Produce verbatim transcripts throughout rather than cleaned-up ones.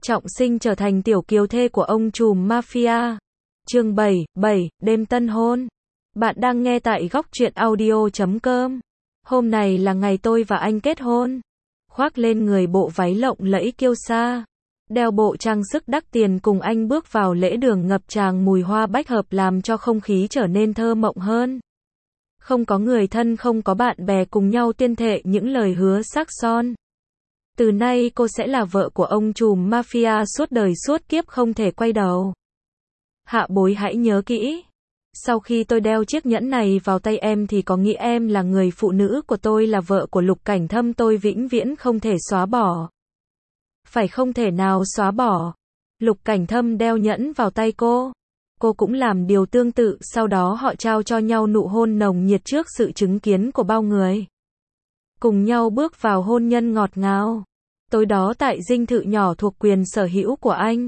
trọng sinh trở thành tiểu kiều thê của ông trùm mafia. Chương bảy, bảy, đêm tân hôn. Bạn đang nghe tại góc truyện audio chấm com. Hôm này là ngày tôi và anh kết hôn. Khoác lên người bộ váy lộng lẫy kiêu sa, đeo bộ trang sức đắt tiền cùng anh bước vào lễ đường ngập tràn mùi hoa bách hợp làm cho không khí trở nên thơ mộng hơn. Không có người thân, không có bạn bè cùng nhau tuyên thệ những lời hứa sắc son. Từ nay cô sẽ là vợ của ông trùm mafia suốt đời suốt kiếp không thể quay đầu. Hạ Bối hãy nhớ kỹ. Sau khi tôi đeo chiếc nhẫn này vào tay em thì có nghĩ em là người phụ nữ của tôi, là vợ của Lục Cảnh Thâm, tôi vĩnh viễn không thể xóa bỏ. Phải không thể nào xóa bỏ. Lục Cảnh Thâm đeo nhẫn vào tay cô. Cô cũng làm điều tương tự, sau đó họ trao cho nhau nụ hôn nồng nhiệt trước sự chứng kiến của bao người. Cùng nhau bước vào hôn nhân ngọt ngào. Tối đó tại dinh thự nhỏ thuộc quyền sở hữu của anh.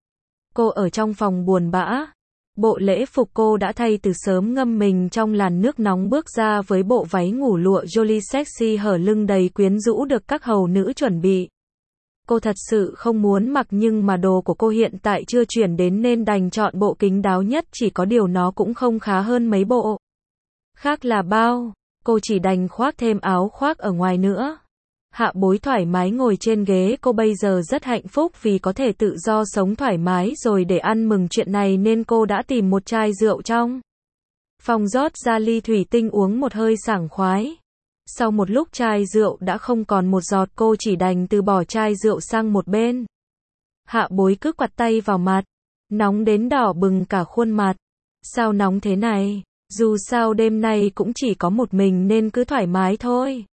Cô ở trong phòng buồn bã. Bộ lễ phục cô đã thay từ sớm, ngâm mình trong làn nước nóng bước ra với bộ váy ngủ lụa jolie sexy hở lưng đầy quyến rũ được các hầu nữ chuẩn bị. Cô thật sự không muốn mặc nhưng mà đồ của cô hiện tại chưa chuyển đến nên đành chọn bộ kín đáo nhất, chỉ có điều nó cũng không khá hơn mấy bộ khác là bao. Cô chỉ đành khoác thêm áo khoác ở ngoài nữa. Hạ Bối thoải mái ngồi trên ghế, cô bây giờ rất hạnh phúc vì có thể tự do sống thoải mái rồi. Để ăn mừng chuyện này nên cô đã tìm một chai rượu trong phòng, rót ra ly thủy tinh uống một hơi sảng khoái. Sau một lúc chai rượu đã không còn một giọt, cô chỉ đành từ bỏ chai rượu sang một bên. Hạ Bối cứ quặt tay vào mặt, nóng đến đỏ bừng cả khuôn mặt. Sao nóng thế này? Dù sao đêm nay cũng chỉ có một mình nên cứ thoải mái thôi.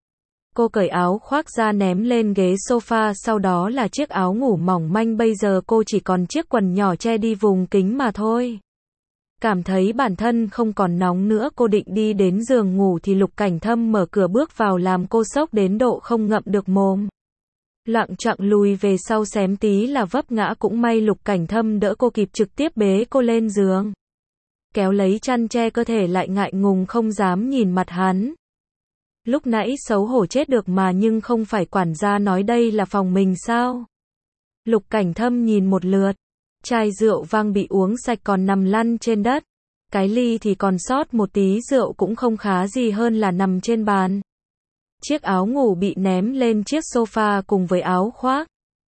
Cô cởi áo khoác ra ném lên ghế sofa, sau đó là chiếc áo ngủ mỏng manh, bây giờ cô chỉ còn chiếc quần nhỏ che đi vùng kính mà thôi. Cảm thấy bản thân không còn nóng nữa, cô định đi đến giường ngủ thì Lục Cảnh Thâm mở cửa bước vào làm cô sốc đến độ không ngậm được mồm. Loạng choạng lùi về sau xém tí là vấp ngã, cũng may Lục Cảnh Thâm đỡ cô kịp, trực tiếp bế cô lên giường. Kéo lấy chăn che cơ thể lại ngại ngùng không dám nhìn mặt hắn. Lúc nãy xấu hổ chết được mà, nhưng không phải quản gia nói đây là phòng mình sao? Lục Cảnh Thâm nhìn một lượt. Chai rượu vang bị uống sạch còn nằm lăn trên đất. Cái ly thì còn sót một tí rượu, cũng không khá gì hơn là nằm trên bàn. Chiếc áo ngủ bị ném lên chiếc sofa cùng với áo khoác.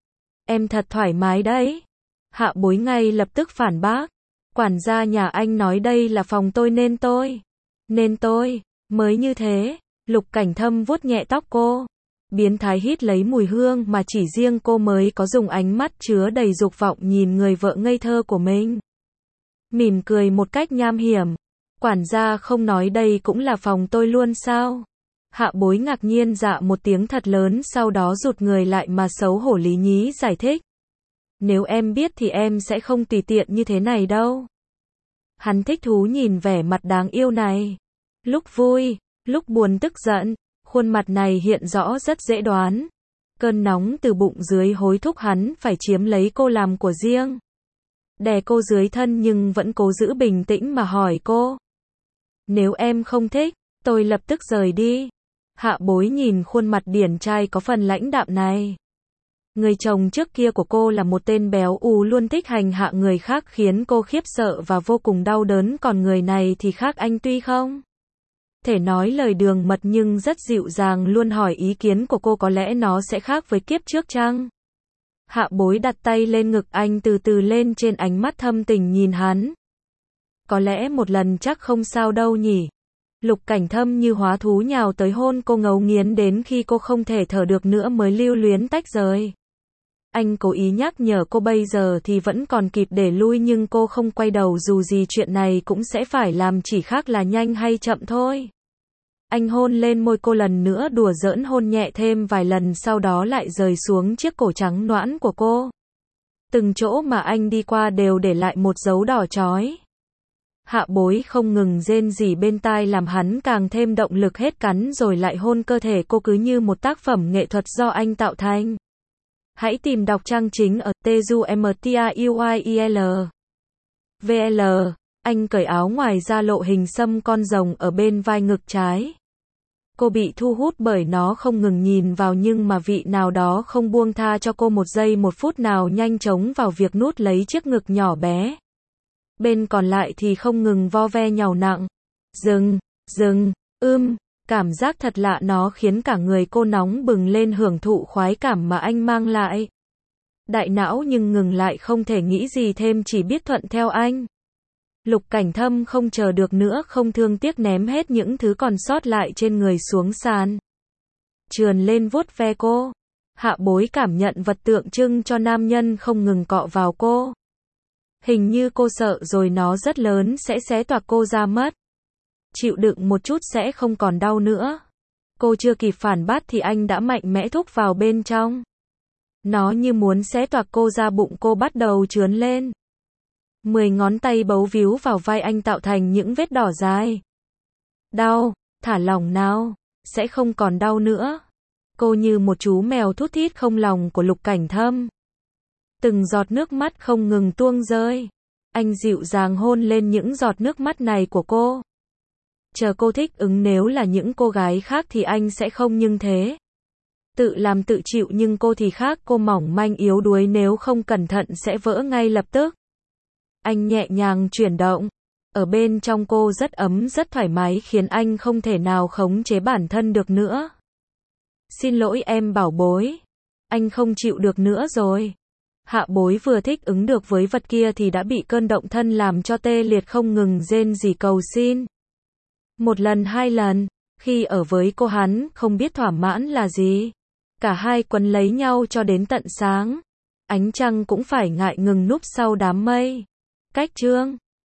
Em thật thoải mái đấy. Hạ Bối ngay lập tức phản bác. Quản gia nhà anh nói đây là phòng tôi nên tôi. Nên tôi mới như thế. Lục Cảnh Thâm vuốt nhẹ tóc cô. Biến thái hít lấy mùi hương mà chỉ riêng cô mới có, dùng ánh mắt chứa đầy dục vọng nhìn người vợ ngây thơ của mình. Mỉm cười một cách nham hiểm. Quản gia không nói đây cũng là phòng tôi luôn sao? Hạ Bối ngạc nhiên dạ một tiếng thật lớn, sau đó rụt người lại mà xấu hổ lý nhí giải thích. Nếu em biết thì em sẽ không tùy tiện như thế này đâu. Hắn thích thú nhìn vẻ mặt đáng yêu này. Lúc vui, lúc buồn tức giận, khuôn mặt này hiện rõ rất dễ đoán. Cơn nóng từ bụng dưới hối thúc hắn phải chiếm lấy cô làm của riêng. Đè cô dưới thân nhưng vẫn cố giữ bình tĩnh mà hỏi cô. Nếu em không thích, tôi lập tức rời đi. Hạ Bối nhìn khuôn mặt điển trai có phần lãnh đạm này. Người chồng trước kia của cô là một tên béo ù luôn thích hành hạ người khác khiến cô khiếp sợ và vô cùng đau đớn, còn người này thì khác, anh tuy không thể nói lời đường mật nhưng rất dịu dàng, luôn hỏi ý kiến của cô, có lẽ nó sẽ khác với kiếp trước chăng? Hạ Bối đặt tay lên ngực anh, từ từ lên trên, ánh mắt thâm tình nhìn hắn. Có lẽ một lần chắc không sao đâu nhỉ. Lục Cảnh Thâm như hóa thú nhào tới hôn cô ngấu nghiến đến khi cô không thể thở được nữa mới lưu luyến tách rời. Anh cố ý nhắc nhở cô bây giờ thì vẫn còn kịp để lui nhưng cô không quay đầu, dù gì chuyện này cũng sẽ phải làm, chỉ khác là nhanh hay chậm thôi. Anh hôn lên môi cô lần nữa, đùa giỡn hôn nhẹ thêm vài lần, sau đó lại rời xuống chiếc cổ trắng nõn của cô. Từng chỗ mà anh đi qua đều để lại một dấu đỏ chói. Hạ Bối không ngừng rên rỉ bên tai làm hắn càng thêm động lực, hết cắn rồi lại hôn cơ thể cô, cứ như một tác phẩm nghệ thuật do anh tạo thành. Hãy tìm đọc trang chính ở tezumtruil. vê lờ. Anh cởi áo ngoài ra lộ hình xăm con rồng ở bên vai ngực trái. Cô bị thu hút bởi nó không ngừng nhìn vào, nhưng mà vị nào đó không buông tha cho cô một giây một phút nào, nhanh chóng vào việc nút lấy chiếc ngực nhỏ bé. Bên còn lại thì không ngừng vo ve nhàu nặng. Dừng, dừng, ưm, cảm giác thật lạ, nó khiến cả người cô nóng bừng lên, hưởng thụ khoái cảm mà anh mang lại. Đại não nhưng ngừng lại, không thể nghĩ gì thêm, chỉ biết thuận theo anh. Lục Cảnh Thâm không chờ được nữa, không thương tiếc ném hết những thứ còn sót lại trên người xuống sàn. Trườn lên vuốt ve cô. Hạ Bối cảm nhận vật tượng trưng cho nam nhân không ngừng cọ vào cô. Hình như cô sợ rồi nó rất lớn sẽ xé toạc cô ra mất. Chịu đựng một chút sẽ không còn đau nữa. Cô chưa kịp phản bác thì anh đã mạnh mẽ thúc vào bên trong. Nó như muốn xé toạc cô ra, bụng cô bắt đầu trướn lên. Mười ngón tay bấu víu vào vai anh tạo thành những vết đỏ dài. Đau, thả lỏng nào, sẽ không còn đau nữa. Cô như một chú mèo thút thít không lòng của Lục Cảnh Thâm. Từng giọt nước mắt không ngừng tuôn rơi. Anh dịu dàng hôn lên những giọt nước mắt này của cô. Chờ cô thích ứng, nếu là những cô gái khác thì anh sẽ không nhưng thế. Tự làm tự chịu, nhưng cô thì khác, cô mỏng manh yếu đuối, nếu không cẩn thận sẽ vỡ ngay lập tức. Anh nhẹ nhàng chuyển động. Ở bên trong cô rất ấm, rất thoải mái, khiến anh không thể nào khống chế bản thân được nữa. Xin lỗi em bảo bối. Anh không chịu được nữa rồi. Hạ Bối vừa thích ứng được với vật kia thì đã bị cơn động thân làm cho tê liệt, không ngừng rên rỉ cầu xin. Một lần, hai lần, khi ở với cô hắn không biết thỏa mãn là gì. Cả hai quấn lấy nhau cho đến tận sáng. Ánh trăng cũng phải ngại ngừng núp sau đám mây. Cách chương